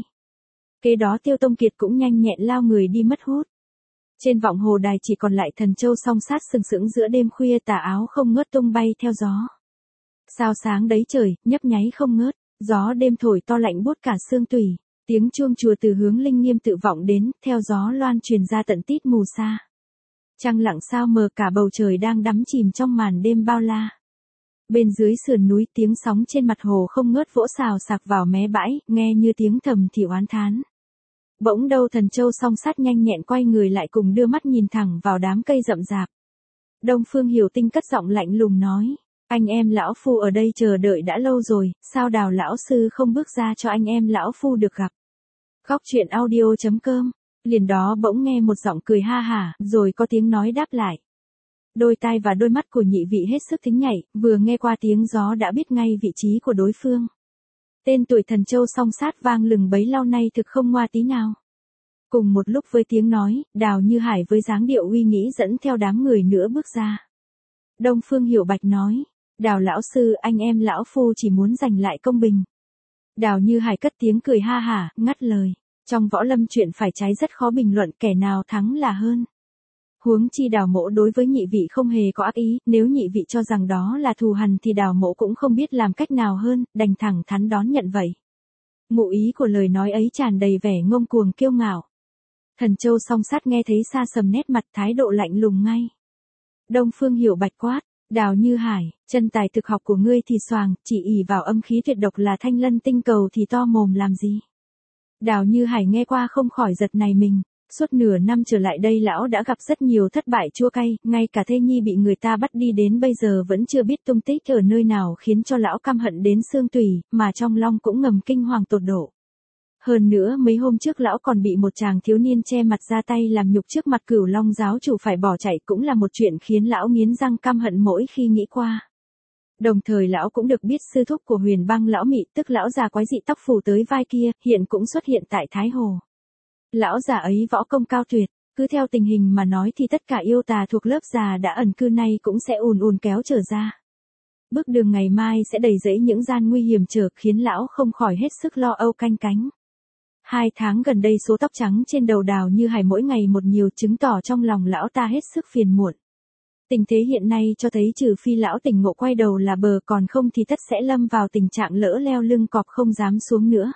Kế đó Tiêu Tông Kiệt cũng nhanh nhẹn lao người đi mất hút. Trên vọng hồ đài chỉ còn lại Thần Châu song sát sừng sững giữa đêm khuya, tà áo không ngớt tung bay theo gió. Sao sáng đấy trời, nhấp nháy không ngớt, gió đêm thổi to lạnh buốt cả xương tủy. Tiếng chuông chùa từ hướng Linh Nghiêm tự vọng đến, theo gió loan truyền ra tận tít mù xa. Trăng lặng sao mờ, cả bầu trời đang đắm chìm trong màn đêm bao la. Bên dưới sườn núi tiếng sóng trên mặt hồ không ngớt vỗ xào sạc vào mé bãi, nghe như tiếng thầm thì oán thán. Bỗng đâu Thần Châu song sát nhanh nhẹn quay người lại cùng đưa mắt nhìn thẳng vào đám cây rậm rạp. Đông Phương Hiểu Tinh cất giọng lạnh lùng nói, anh em lão phu ở đây chờ đợi đã lâu rồi, sao Đào lão sư không bước ra cho anh em lão phu được gặp. Góc truyện audio chấm com, liền đó bỗng nghe một giọng cười ha hả, rồi có tiếng nói đáp lại. Đôi tai và đôi mắt của nhị vị hết sức thính nhạy, vừa nghe qua tiếng gió đã biết ngay vị trí của đối phương. Tên tuổi Thần Châu song sát vang lừng bấy lâu nay thực không ngoa tí nào. Cùng một lúc với tiếng nói, Đào Như Hải với dáng điệu uy nghĩ dẫn theo đám người nữa bước ra. Đông Phương Hiểu Bạch nói, Đào lão sư, anh em lão phu chỉ muốn giành lại công bình. Đào Như Hải cất tiếng cười ha hả, ngắt lời, trong võ lâm chuyện phải trái rất khó bình luận kẻ nào thắng là hơn. Huống chi Đào mỗ đối với nhị vị không hề có ác ý, nếu nhị vị cho rằng đó là thù hằn thì Đào mỗ cũng không biết làm cách nào hơn, đành thẳng thắn đón nhận vậy. Ngụ ý của lời nói ấy tràn đầy vẻ ngông cuồng kiêu ngạo. Thần Châu song sát nghe thấy xa sầm nét mặt, thái độ lạnh lùng ngay. Đông Phương Hiểu Bạch quát, Đào Như Hải, chân tài thực học của ngươi thì xoàng, chỉ ỷ vào âm khí tuyệt độc là Thanh Lân tinh cầu thì to mồm làm gì. Đào Như Hải nghe qua không khỏi giật này mình. Suốt nửa năm trở lại đây lão đã gặp rất nhiều thất bại chua cay, ngay cả thê nhi bị người ta bắt đi đến bây giờ vẫn chưa biết tung tích ở nơi nào, khiến cho lão căm hận đến xương tủy, mà trong lòng cũng ngầm kinh hoàng tột độ. Hơn nữa mấy hôm trước lão còn bị một chàng thiếu niên che mặt ra tay làm nhục trước mặt Cửu Long giáo chủ phải bỏ chạy, cũng là một chuyện khiến lão nghiến răng căm hận mỗi khi nghĩ qua. Đồng thời lão cũng được biết sư thúc của Huyền Băng lão Mị, tức lão già quái dị tóc phủ tới vai kia, hiện cũng xuất hiện tại Thái Hồ. Lão già ấy võ công cao tuyệt, cứ theo tình hình mà nói thì tất cả yêu tà thuộc lớp già đã ẩn cư nay cũng sẽ ùn ùn kéo trở ra. Bước đường ngày mai sẽ đầy rẫy những gian nguy hiểm trở, khiến lão không khỏi hết sức lo âu canh cánh. Hai tháng gần đây số tóc trắng trên đầu Đào Như Hải mỗi ngày một nhiều, chứng tỏ trong lòng lão ta hết sức phiền muộn. Tình thế hiện nay cho thấy trừ phi lão tỉnh ngộ quay đầu là bờ, còn không thì tất sẽ lâm vào tình trạng lỡ leo lưng cọp không dám xuống nữa.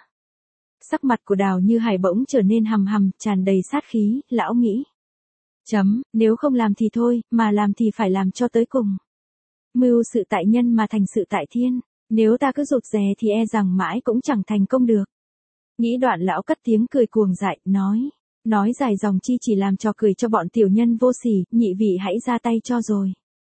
Sắc mặt của Đào Như Hải bỗng trở nên hầm hầm, tràn đầy sát khí, lão nghĩ. Chấm, nếu không làm thì thôi, mà làm thì phải làm cho tới cùng. Mưu sự tại nhân mà thành sự tại thiên, nếu ta cứ rụt rè thì e rằng mãi cũng chẳng thành công được. Nghĩ đoạn lão cất tiếng cười cuồng dại, nói. Nói dài dòng chi chỉ làm trò cười cho bọn tiểu nhân vô sỉ, nhị vị hãy ra tay cho rồi.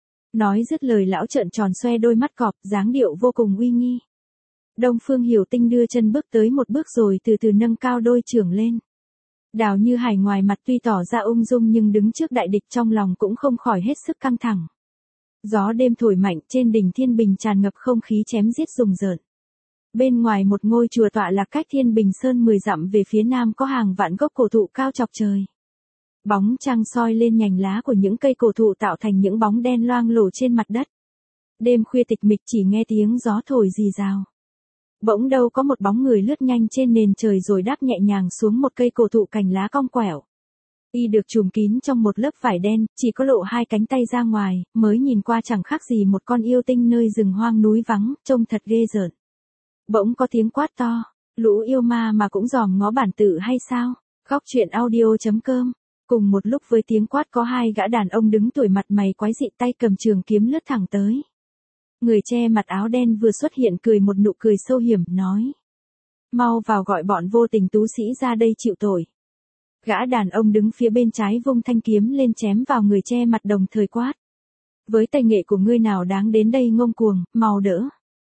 Nói dứt lời lão trợn tròn xoe đôi mắt cọp, dáng điệu vô cùng uy nghi. Đông Phương Hiểu Tinh đưa chân bước tới một bước rồi từ từ nâng cao đôi chưởng lên. Đào Như Hải ngoài mặt tuy tỏ ra ung dung nhưng đứng trước đại địch trong lòng cũng không khỏi hết sức căng thẳng. Gió đêm thổi mạnh, trên đỉnh Thiên Bình tràn ngập không khí chém giết rùng rợn. Bên ngoài một ngôi chùa tọa lạc cách Thiên Bình Sơn mười dặm về phía nam có hàng vạn gốc cổ thụ cao chọc trời. Bóng trăng soi lên nhành lá của những cây cổ thụ tạo thành những bóng đen loang lổ trên mặt đất. Đêm khuya tịch mịch chỉ nghe tiếng gió thổi rì rào. Bỗng đâu có một bóng người lướt nhanh trên nền trời rồi đáp nhẹ nhàng xuống một cây cổ thụ cành lá cong quẻo. Y được trùm kín trong một lớp vải đen, chỉ có lộ hai cánh tay ra ngoài, mới nhìn qua chẳng khác gì một con yêu tinh nơi rừng hoang núi vắng, trông thật ghê rợn. Bỗng có tiếng quát to, lũ yêu ma mà cũng dòm ngó bản tự hay sao? Góc truyện audio chấm com. Cùng một lúc với tiếng quát có hai gã đàn ông đứng tuổi mặt mày quái dị tay cầm trường kiếm lướt thẳng tới. Người che mặt áo đen vừa xuất hiện cười một nụ cười sâu hiểm, nói. Mau vào gọi bọn vô tình tú sĩ ra đây chịu tội. Gã đàn ông đứng phía bên trái vung thanh kiếm lên chém vào người che mặt đồng thời quát. Với tay nghệ của ngươi nào đáng đến đây ngông cuồng, mau đỡ.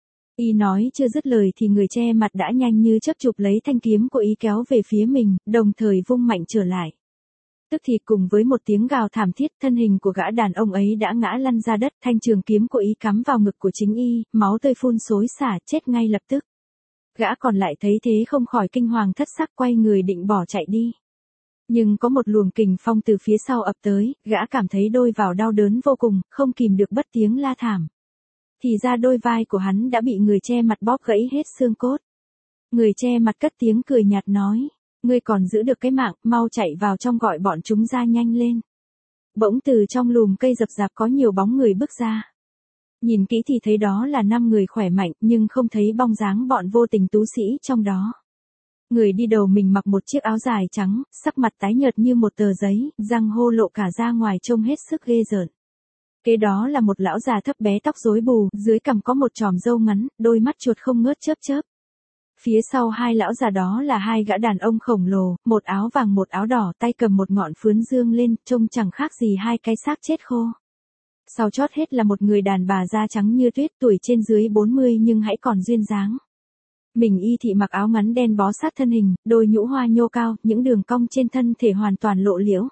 Y nói chưa dứt lời thì người che mặt đã nhanh như chớp chụp lấy thanh kiếm của y kéo về phía mình, đồng thời vung mạnh trở lại. Tức thì cùng với một tiếng gào thảm thiết, thân hình của gã đàn ông ấy đã ngã lăn ra đất, thanh trường kiếm của y cắm vào ngực của chính y, máu tươi phun xối xả, chết ngay lập tức. Gã còn lại thấy thế không khỏi kinh hoàng thất sắc, quay người định bỏ chạy đi. Nhưng có một luồng kình phong từ phía sau ập tới, gã cảm thấy đôi vào đau đớn vô cùng, không kìm được bất tiếng la thảm. Thì ra đôi vai của hắn đã bị người che mặt bóp gãy hết xương cốt. Người che mặt cất tiếng cười nhạt nói, ngươi còn giữ được cái mạng, mau chạy vào trong gọi bọn chúng ra nhanh lên. Bỗng từ trong lùm cây rậm rạp có nhiều bóng người bước ra. Nhìn kỹ thì thấy đó là năm người khỏe mạnh, nhưng không thấy bóng dáng bọn vô tình tú sĩ trong đó. Người đi đầu mình mặc một chiếc áo dài trắng, sắc mặt tái nhợt như một tờ giấy, răng hô lộ cả ra ngoài trông hết sức ghê rợn. Kế đó là một lão già thấp bé tóc rối bù, dưới cằm có một chòm râu ngắn, đôi mắt chuột không ngớt chớp chớp. Phía sau hai lão già đó là hai gã đàn ông khổng lồ, một áo vàng một áo đỏ, tay cầm một ngọn phướn dương lên, trông chẳng khác gì hai cái xác chết khô. Sau chót hết là một người đàn bà da trắng như tuyết, tuổi trên dưới bốn mươi nhưng hãy còn duyên dáng. Mình y thị mặc áo ngắn đen bó sát thân hình, đôi nhũ hoa nhô cao, những đường cong trên thân thể hoàn toàn lộ liễu.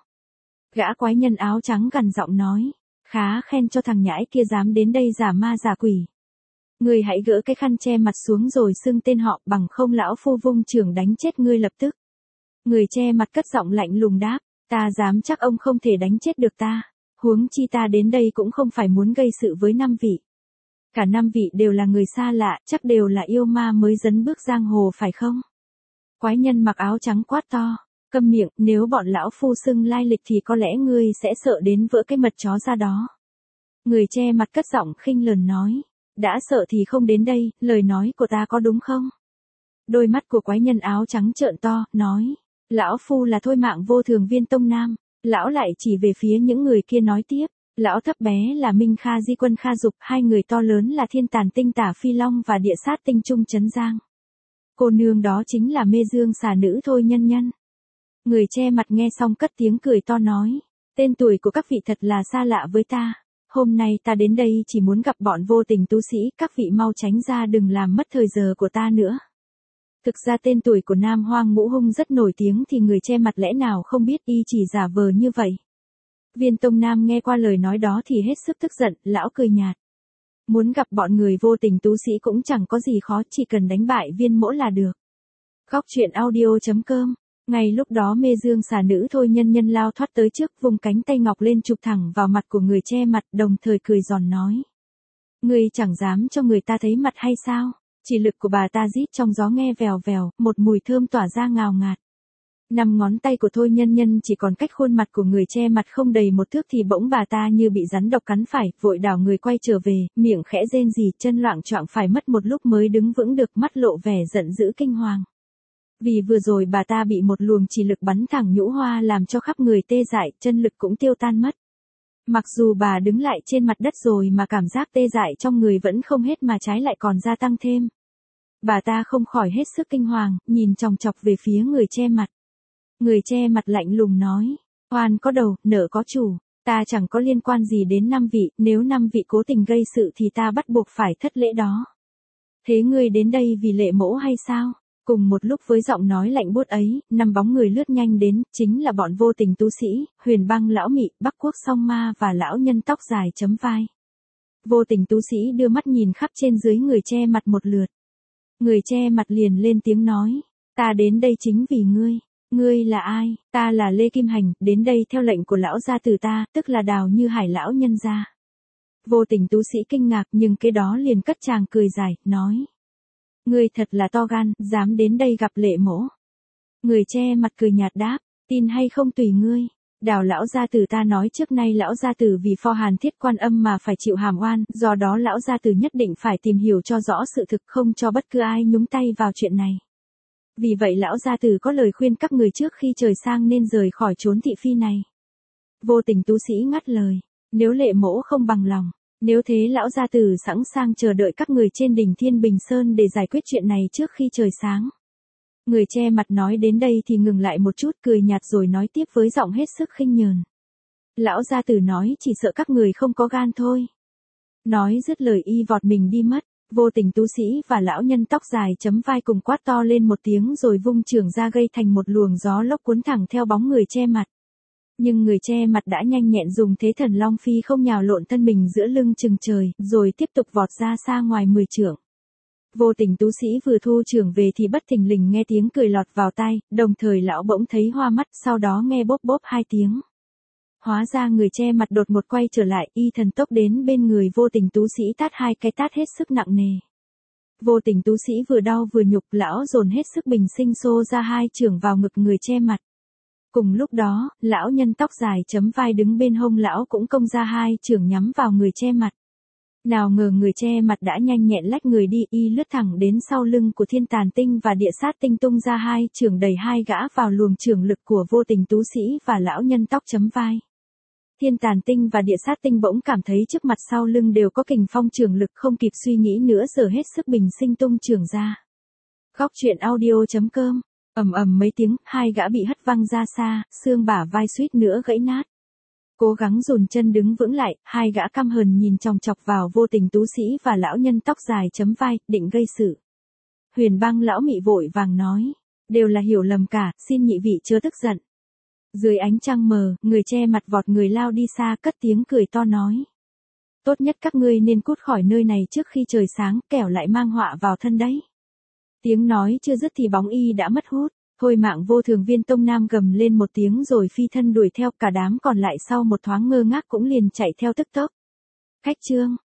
Gã quái nhân áo trắng gằn giọng nói, khá khen cho thằng nhãi kia dám đến đây giả ma giả quỷ. Ngươi hãy gỡ cái khăn che mặt xuống rồi xưng tên họ, bằng không lão phu vung chưởng đánh chết ngươi lập tức. Người che mặt cất giọng lạnh lùng đáp, ta dám chắc ông không thể đánh chết được ta. Huống chi ta đến đây cũng không phải muốn gây sự với năm vị. Cả năm vị đều là người xa lạ, chắc đều là yêu ma mới dấn bước giang hồ phải không? Quái nhân mặc áo trắng quát to, câm miệng, nếu bọn lão phu xưng lai lịch thì có lẽ ngươi sẽ sợ đến vỡ cái mật chó ra đó. Người che mặt cất giọng khinh lờn nói, đã sợ thì không đến đây, lời nói của ta có đúng không? Đôi mắt của quái nhân áo trắng trợn to, nói, lão phu là Thôi Mạng Vô Thường Viên Tông Nam. Lão lại chỉ về phía những người kia nói tiếp, lão thấp bé là Minh Kha Di Quân Kha Dục, hai người to lớn là Thiên Tàn Tinh Tả Phi Long và Địa Sát Tinh Trung Trấn Giang. Cô nương đó chính là Mê Dương xà nữ Thôi Nhân Nhân. Người che mặt nghe xong cất tiếng cười to nói, tên tuổi của các vị thật là xa lạ với ta. Hôm nay ta đến đây chỉ muốn gặp bọn vô tình tú sĩ, các vị mau tránh ra đừng làm mất thời giờ của ta nữa. Thực ra tên tuổi của Nam Hoang Ngũ Hung rất nổi tiếng thì người che mặt lẽ nào không biết, y chỉ giả vờ như vậy. Viên Tông Nam nghe qua lời nói đó thì hết sức tức giận, lão cười nhạt. Muốn gặp bọn người vô tình tú sĩ cũng chẳng có gì khó, chỉ cần đánh bại Viên Mỗ là được. Góc truyện audio chấm com. Ngay lúc đó Mê Dương xà nữ Thôi Nhân Nhân lao thoát tới trước, vùng cánh tay ngọc lên chụp thẳng vào mặt của người che mặt, đồng thời cười giòn nói. Ngươi chẳng dám cho người ta thấy mặt hay sao? Chỉ lực của bà ta rít trong gió nghe vèo vèo, một mùi thơm tỏa ra ngào ngạt. Năm ngón tay của Thôi Nhân Nhân chỉ còn cách khuôn mặt của người che mặt không đầy một thước thì bỗng bà ta như bị rắn độc cắn phải, vội đảo người quay trở về, miệng khẽ rên rỉ, chân loạng choạng phải mất một lúc mới đứng vững được, mắt lộ vẻ giận dữ kinh hoàng. Vì vừa rồi bà ta bị một luồng chỉ lực bắn thẳng nhũ hoa làm cho khắp người tê dại, chân lực cũng tiêu tan mất. Mặc dù bà đứng lại trên mặt đất rồi mà cảm giác tê dại trong người vẫn không hết mà trái lại còn gia tăng thêm. Bà ta không khỏi hết sức kinh hoàng, nhìn chòng chọc về phía người che mặt. Người che mặt lạnh lùng nói, oan có đầu, nợ có chủ, ta chẳng có liên quan gì đến năm vị, nếu năm vị cố tình gây sự thì ta bắt buộc phải thất lễ đó. Thế ngươi đến đây vì Lệ Mỗ hay sao? Cùng một lúc với giọng nói lạnh buốt ấy, năm bóng người lướt nhanh đến, chính là bọn vô tình tú sĩ, Huyền Băng lão mị, Bắc Quốc song ma và lão nhân tóc dài chấm vai. Vô tình tú sĩ đưa mắt nhìn khắp trên dưới người che mặt một lượt. Người che mặt liền lên tiếng nói, ta đến đây chính vì ngươi. Ngươi là ai? Ta là Lê Kim Hành, đến đây theo lệnh của lão gia tử ta, tức là Đào Như Hải lão nhân gia. Vô tình tú sĩ kinh ngạc nhưng kế đó liền cất tràng cười dài, nói. Ngươi thật là to gan, dám đến đây gặp Lệ Mỗ. Người che mặt cười nhạt đáp, tin hay không tùy ngươi. Đào lão gia tử ta nói trước nay lão gia tử vì pho Hàn Thiết Quan Âm mà phải chịu hàm oan, do đó lão gia tử nhất định phải tìm hiểu cho rõ sự thực, không cho bất cứ ai nhúng tay vào chuyện này. Vì vậy lão gia tử có lời khuyên các người trước khi trời sang nên rời khỏi chốn thị phi này. Vô tình tú sĩ ngắt lời, nếu Lệ Mỗ không bằng lòng, nếu thế lão gia tử sẵn sàng chờ đợi các người trên đỉnh Thiên Bình Sơn để giải quyết chuyện này trước khi trời sáng. Người che mặt nói đến đây thì ngừng lại một chút, cười nhạt rồi nói tiếp với giọng hết sức khinh nhờn. Lão gia tử nói chỉ sợ các người không có gan thôi. Nói dứt lời y vọt mình đi mất. Vô Tình tú sĩ và lão nhân tóc dài chấm vai cùng quát to lên một tiếng rồi vung chưởng ra gây thành một luồng gió lốc cuốn thẳng theo bóng người che mặt. Nhưng người che mặt đã nhanh nhẹn dùng thế thần long phi không nhào lộn thân mình giữa lưng chừng trời, rồi tiếp tục vọt ra xa ngoài mười trượng. Vô Tình tú sĩ vừa thu chưởng về thì bất thình lình nghe tiếng cười lọt vào tai, đồng thời lão bỗng thấy hoa mắt, sau đó nghe bốp bốp hai tiếng. Hóa ra người che mặt đột một quay trở lại, y thần tốc đến bên người Vô Tình tú sĩ tát hai cái tát hết sức nặng nề. Vô Tình tú sĩ vừa đau vừa nhục, lão dồn hết sức bình sinh xô ra hai chưởng vào ngực người che mặt. Cùng lúc đó, lão nhân tóc dài chấm vai đứng bên hông lão cũng công ra hai chưởng nhắm vào người che mặt. Nào ngờ người che mặt đã nhanh nhẹn lách người đi, y lướt thẳng đến sau lưng của Thiên Tàn Tinh và Địa Sát Tinh tung ra hai chưởng đẩy hai gã vào luồng chưởng lực của Vô Tình tú sĩ và lão nhân tóc chấm vai. Thiên Tàn Tinh và Địa Sát Tinh bỗng cảm thấy trước mặt sau lưng đều có kình phong chưởng lực, không kịp suy nghĩ nữa giờ hết sức bình sinh tung chưởng ra. Góc truyện audio chấm com. Ầm ầm mấy tiếng, hai gã bị hất văng ra xa, xương bả vai suýt nữa gãy nát. Cố gắng dồn chân đứng vững lại, hai gã căm hờn nhìn chòng chọc vào Vô Tình tú sĩ và lão nhân tóc dài chấm vai, định gây sự. Huyền Băng lão mị vội vàng nói, đều là hiểu lầm cả, xin nhị vị chớ tức giận. Dưới ánh trăng mờ, người che mặt vọt người lao đi xa, cất tiếng cười to nói. Tốt nhất các ngươi nên cút khỏi nơi này trước khi trời sáng, kẻo lại mang họa vào thân đấy. Tiếng nói chưa dứt thì bóng y đã mất hút. Thôi Mạng Vô Thường Viên Tông Nam gầm lên một tiếng rồi phi thân đuổi theo, cả đám còn lại sau một thoáng ngơ ngác cũng liền chạy theo tức tốc. Khách trương.